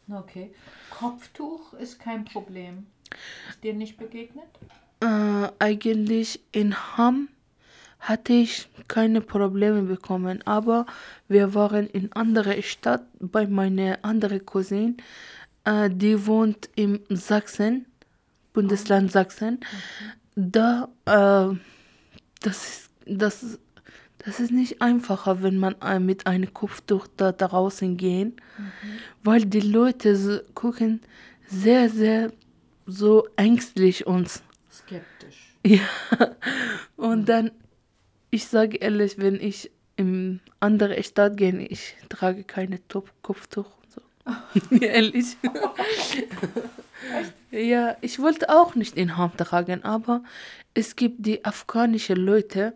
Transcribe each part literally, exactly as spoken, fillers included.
Okay. Kopftuch ist kein Problem. Ist dir nicht begegnet? Äh, eigentlich in Hamm hatte ich keine Probleme bekommen, aber wir waren in anderer Stadt bei meiner anderen Cousine, äh, die wohnt im Sachsen, Bundesland Sachsen. Okay. Da, äh, das ist, das, ist- das ist nicht einfacher, wenn man äh, mit einem Kopftuch da draußen gehen, Mhm. weil die Leute so, gucken sehr, sehr so ängstlich uns. Skeptisch. Ja, und dann, ich sage ehrlich, wenn ich in andere Stadt gehe, ich trage keine Top Kopftuch und so. Ehrlich. Echt? Ja, ich wollte auch nicht in Ham tragen, aber es gibt die afghanischen Leute,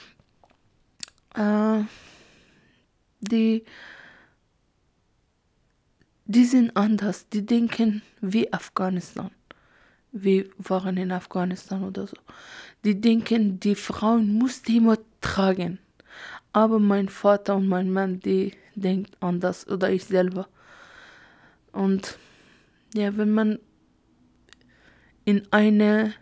äh, die, die sind anders, die denken wie Afghanistan. Wir waren in Afghanistan oder so. Die denken, die Frauen muss immer tragen. Aber mein Vater und mein Mann, die denken anders oder ich selber. Und ja, wenn man in eine,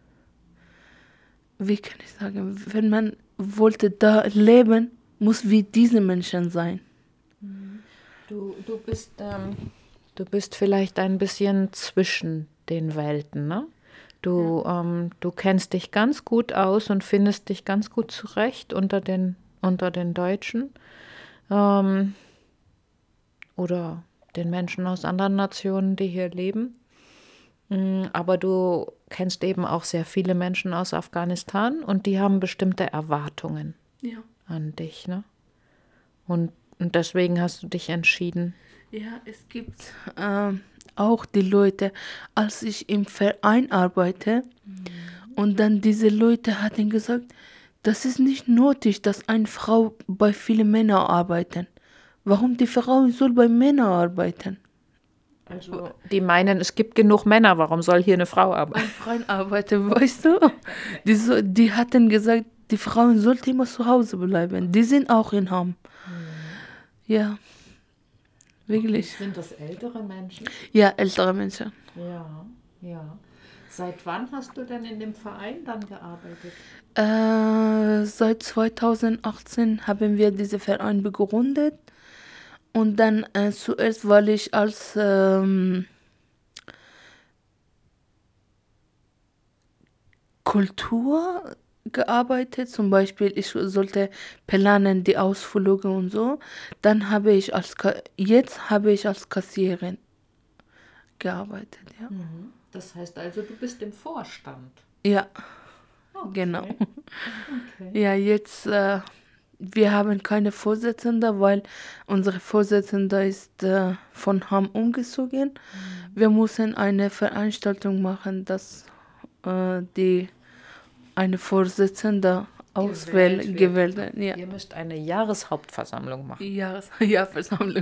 wie kann ich sagen, wenn man wollte da leben, muss wie diese Menschen sein. Mhm. Du, du bist, ähm, du bist vielleicht ein bisschen zwischen den Welten, ne? Du, ähm, du kennst dich ganz gut aus und findest dich ganz gut zurecht unter den, unter den Deutschen, ähm, oder den Menschen aus anderen Nationen, die hier leben. Mm, Aber du kennst eben auch sehr viele Menschen aus Afghanistan und die haben bestimmte Erwartungen Ja. an dich, ne? Und, und deswegen hast du dich entschieden. Ja, es gibt ähm, auch die Leute, als ich im Verein arbeite, und dann diese Leute hatten gesagt, das ist nicht nötig, dass eine Frau bei vielen Männern arbeiten. Warum die Frau soll bei Männern arbeiten? Also die meinen, es gibt genug Männer, warum soll hier eine Frau arbeiten? Ein Freund arbeiten, weißt du? Die, so, die hatten gesagt, die Frauen sollten immer zu Hause bleiben. Die sind auch in Hamm. Ja, wirklich. Sind das ältere Menschen? Ja, ältere Menschen. Ja, ja. Seit wann hast du denn in dem Verein dann gearbeitet? Äh, seit zweitausendachtzehn haben wir diesen Verein begründet. Und dann äh, zuerst, weil ich als ähm, Kultur gearbeitet, zum Beispiel ich sollte planen die Ausflüge und so. Dann habe ich als Ka jetzt habe ich als Kassiererin gearbeitet, ja. Mhm. Das heißt also, du bist im Vorstand. Ja, Okay. genau. Okay. Ja, jetzt äh, wir haben keine Vorsitzende, weil unsere Vorsitzende ist äh, von Hamm umgezogen. Wir müssen eine Veranstaltung machen, dass äh, die eine Vorsitzende auswählen, Gewählt wird. gewählt werden. Ja. Ihr müsst eine Jahreshauptversammlung machen. Jahres Jahrversammlung.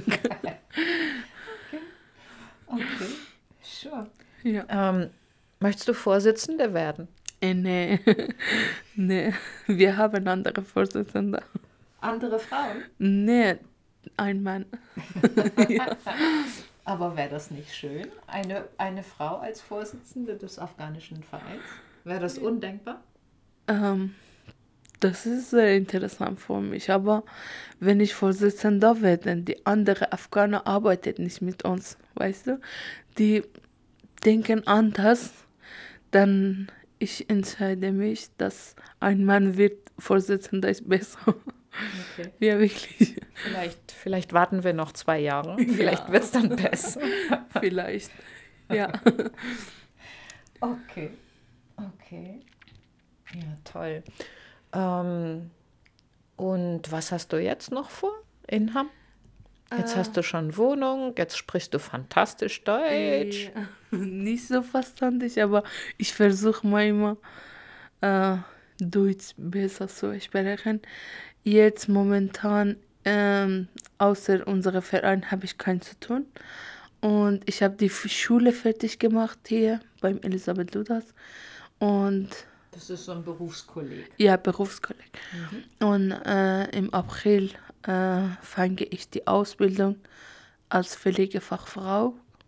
Okay, sure. Ja. Ähm, möchtest du Vorsitzende werden? Äh, nee. Nee, wir haben andere Vorsitzende. Andere Frauen? Nee, ein Mann. Ja. Aber wäre das nicht schön? Eine, eine Frau als Vorsitzende des afghanischen Vereins? Wäre das undenkbar? Ähm, das ist sehr interessant für mich. Aber wenn ich Vorsitzender werde, die andere Afghaner arbeitet nicht mit uns, weißt du? Die denken anders, dann ich entscheide mich, dass ein Mann wird Vorsitzender ist besser. Okay. Ja, wirklich. Vielleicht, vielleicht warten wir noch zwei Jahre. Vielleicht wird es dann besser. Vielleicht. Ja. Okay. Okay. Ja, toll. Ähm, und was hast du jetzt noch vor in Hamm? Jetzt Äh, hast du schon Wohnung, jetzt sprichst du fantastisch Deutsch. Ja, nicht so verständlich, aber ich versuche mal immer äh, Deutsch besser zu sprechen. Jetzt momentan, ähm, außer unserem Verein, habe ich keins zu tun. Und ich habe die F- Schule fertig gemacht hier beim Elisabeth Ludas. Und Das ist so ein Berufskolleg. ja, Berufskolleg. Und äh, im April äh, fange ich die Ausbildung als Pflegefachfrau.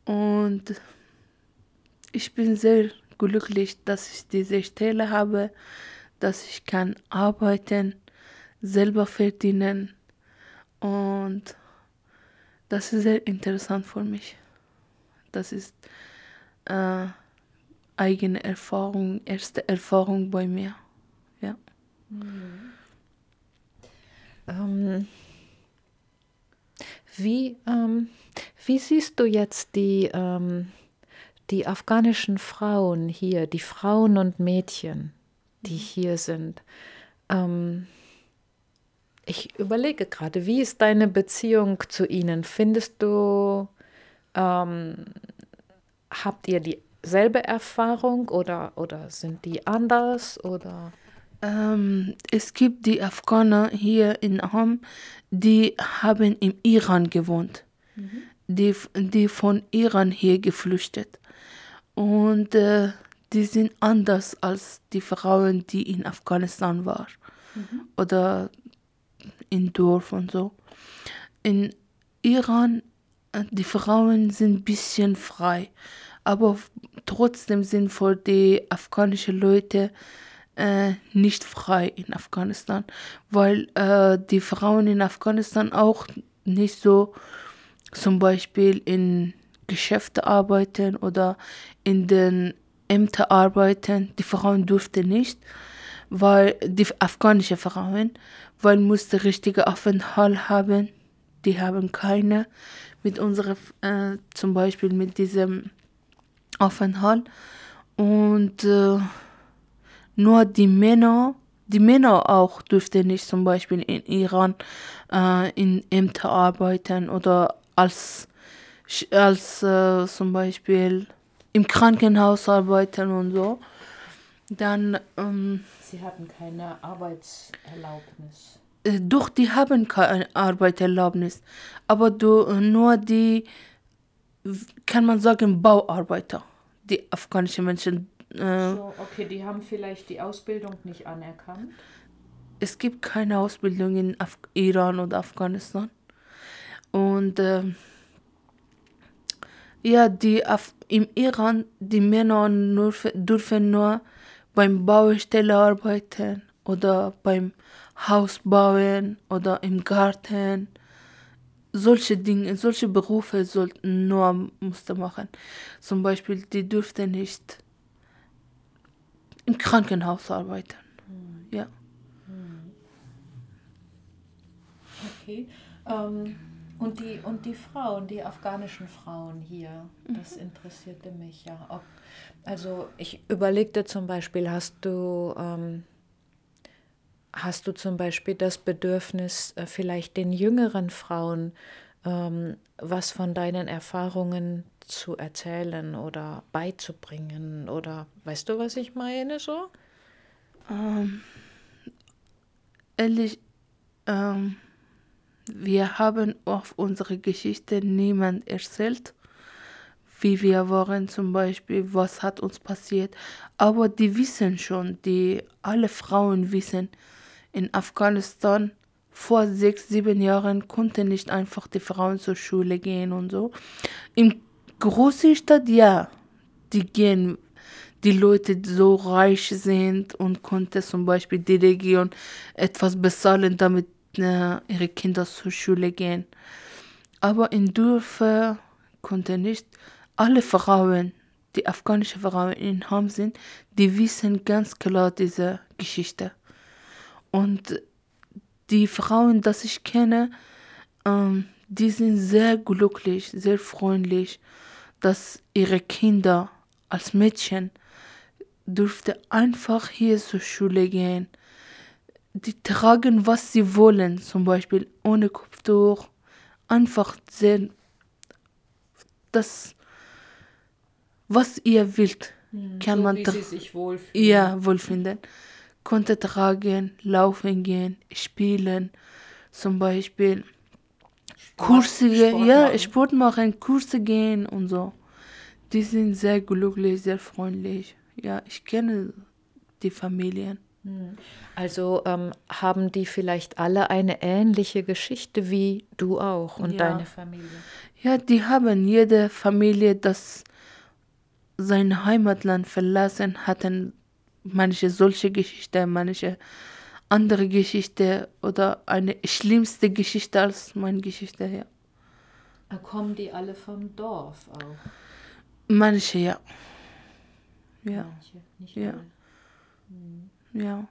Und ich bin sehr glücklich, dass ich diese Stelle habe, dass ich kann arbeiten, selber verdienen. Und das ist sehr interessant für mich. Das ist äh, eigene Erfahrung, erste Erfahrung bei mir. Ja. Ähm, wie, ähm, wie siehst du jetzt die, ähm, die afghanischen Frauen hier, die Frauen und Mädchen, die hier sind? Ähm, ich überlege gerade, wie ist deine Beziehung zu ihnen? Findest du, ähm, habt ihr dieselbe Erfahrung oder, oder sind die anders? Oder? Ähm, es gibt die Afghaner hier in Ahom, die haben im Iran gewohnt. Die, die von Iran hier geflüchtet. Und äh, die sind anders als die Frauen, die in Afghanistan waren. Oder in Dorf und so. In Iran, äh, die Frauen sind ein bisschen frei. Aber f- trotzdem sind für die afghanischen Leute äh, nicht frei in Afghanistan. Weil äh, die Frauen in Afghanistan auch nicht so zum Beispiel in Geschäfte arbeiten oder in den Ämtern arbeiten. Die Frauen durften nicht, weil die afghanische Frauen, weil musste richtige Aufenthalt haben. Die haben keine mit unserer, äh, zum Beispiel mit diesem Aufenthalt. Und äh, nur die Männer, die Männer auch dürften nicht zum Beispiel in Iran äh, in Ämter arbeiten oder als, als äh, zum Beispiel im Krankenhaus arbeiten und so. Dann, ähm, Sie hatten keine Arbeitserlaubnis. äh, doch, die haben keine Arbeitserlaubnis, aber du, äh, nur die, kann man sagen, Bauarbeiter, die afghanischen Menschen. Äh, So, okay, die haben vielleicht die Ausbildung nicht anerkannt. Es gibt keine Ausbildung in Af Iran oder Afghanistan. Und äh, ja, die Af im Iran, die Männer nur, dürfen nur beim Baustelle arbeiten oder beim Haus bauen oder im Garten. Solche Dinge, solche Berufe sollten nur musste machen. Zum Beispiel, die dürften nicht im Krankenhaus arbeiten. Ja. Okay. Ähm, und die, und die Frauen, die afghanischen Frauen hier, das interessierte mich ja. Ob, also ich überlegte zum Beispiel, hast du, ähm, hast du zum Beispiel das Bedürfnis, äh, vielleicht den jüngeren Frauen ähm, was von deinen Erfahrungen zu erzählen oder beizubringen? Oder weißt du, was ich meine so? Ähm, ehrlich, ähm, wir haben auf unsere Geschichte niemand erzählt, wie wir waren zum Beispiel, was hat uns passiert. Aber die wissen schon, die alle Frauen wissen, in Afghanistan vor sechs, sieben Jahren konnten nicht einfach die Frauen zur Schule gehen und so. In großen Stadt, ja, die gehen, die Leute die so reich sind und konnte zum Beispiel die Region etwas bezahlen, damit äh, ihre Kinder zur Schule gehen. Aber in Dörfer konnte nicht alle Frauen, die afghanische Frauen in Ham sind, die wissen ganz klar diese Geschichte. Und die Frauen, die ich kenne, ähm, die sind sehr glücklich, sehr freundlich, dass ihre Kinder als Mädchen dürfte einfach hier zur Schule gehen. Die tragen, was sie wollen, zum Beispiel ohne Kopftuch. Einfach sehr, das, was ihr wollt, kann So man wie tra- sie sich wohlfühlen. ja, wohlfinden. Konnte tragen, laufen gehen, spielen, zum Beispiel Sport, Kurse, Sport ja, machen. Sport machen, Kurse gehen und so. Die sind sehr glücklich, sehr freundlich. Ja, ich kenne die Familien. Also ähm, haben die vielleicht alle eine ähnliche Geschichte wie du auch und Ja. deine Familie? Ja, die haben jede Familie, das sein Heimatland verlassen, hatten manche solche Geschichte, manche andere Geschichte oder eine schlimmste Geschichte als meine Geschichte, ja. Da kommen die alle vom Dorf auch. Manche, ja. Ja, Manche, nicht ja, alle. Hm. ja.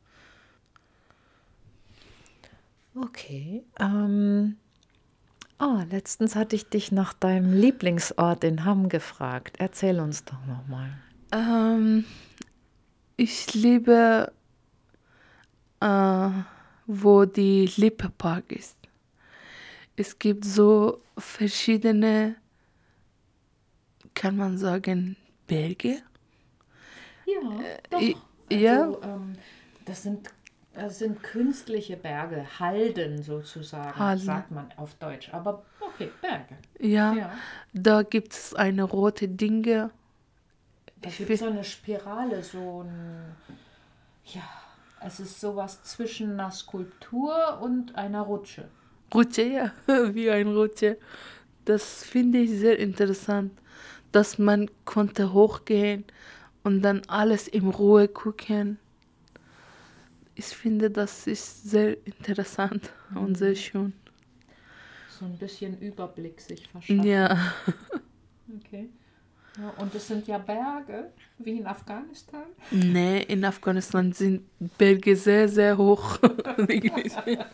Okay. Ähm, oh, letztens hatte ich dich nach deinem Lieblingsort in Hamm gefragt. Erzähl uns doch nochmal. Ähm, ich liebe, äh, wo die Lippe Park ist. Es gibt so verschiedene, kann man sagen, Berge. Ja, I- doch. Ja, Also, ähm, das sind, das sind künstliche Berge, Halden sozusagen, Halle. sagt man auf Deutsch. Aber okay, Berge. Ja, Ja. da gibt es eine rote Dinge. Da Ich gibt es will, so eine Spirale, so ein, ja, es ist sowas zwischen einer Skulptur und einer Rutsche. Rutsche, ja, wie ein Rutsche. Das finde ich sehr interessant, dass man konnte hochgehen und dann alles in Ruhe gucken. Ich finde, das ist sehr interessant und sehr Mhm. schön. So ein bisschen Überblick sich verschaffen. Ja, Okay. Ja, und es sind ja Berge, wie in Afghanistan. nee, in Afghanistan sind Berge sehr, sehr hoch. Wirklich.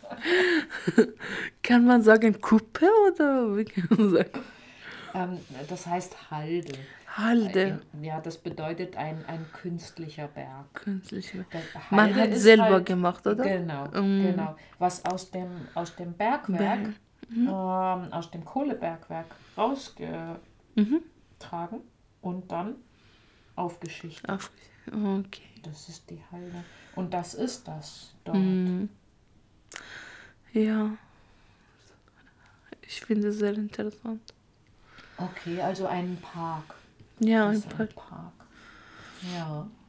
Kann man sagen Kuppe oder wie kann man sagen? Ähm, das heißt Halde. Äh, Halde, In, ja, das bedeutet ein, ein künstlicher Berg. künstliche. Das Man Halde hat ist selber halt, gemacht, oder? genau, Ähm, genau, was aus dem, aus dem Bergwerk, Berg. Mhm. ähm, aus dem Kohlebergwerk rausgetragen Mhm. und dann aufgeschichtet. Auf, okay. Das ist die Halde. Und das ist das dort. Mhm. Ja, ich finde es sehr interessant. Okay, also ein Park. Ja, Das ein ist ein paar. Park. Ja.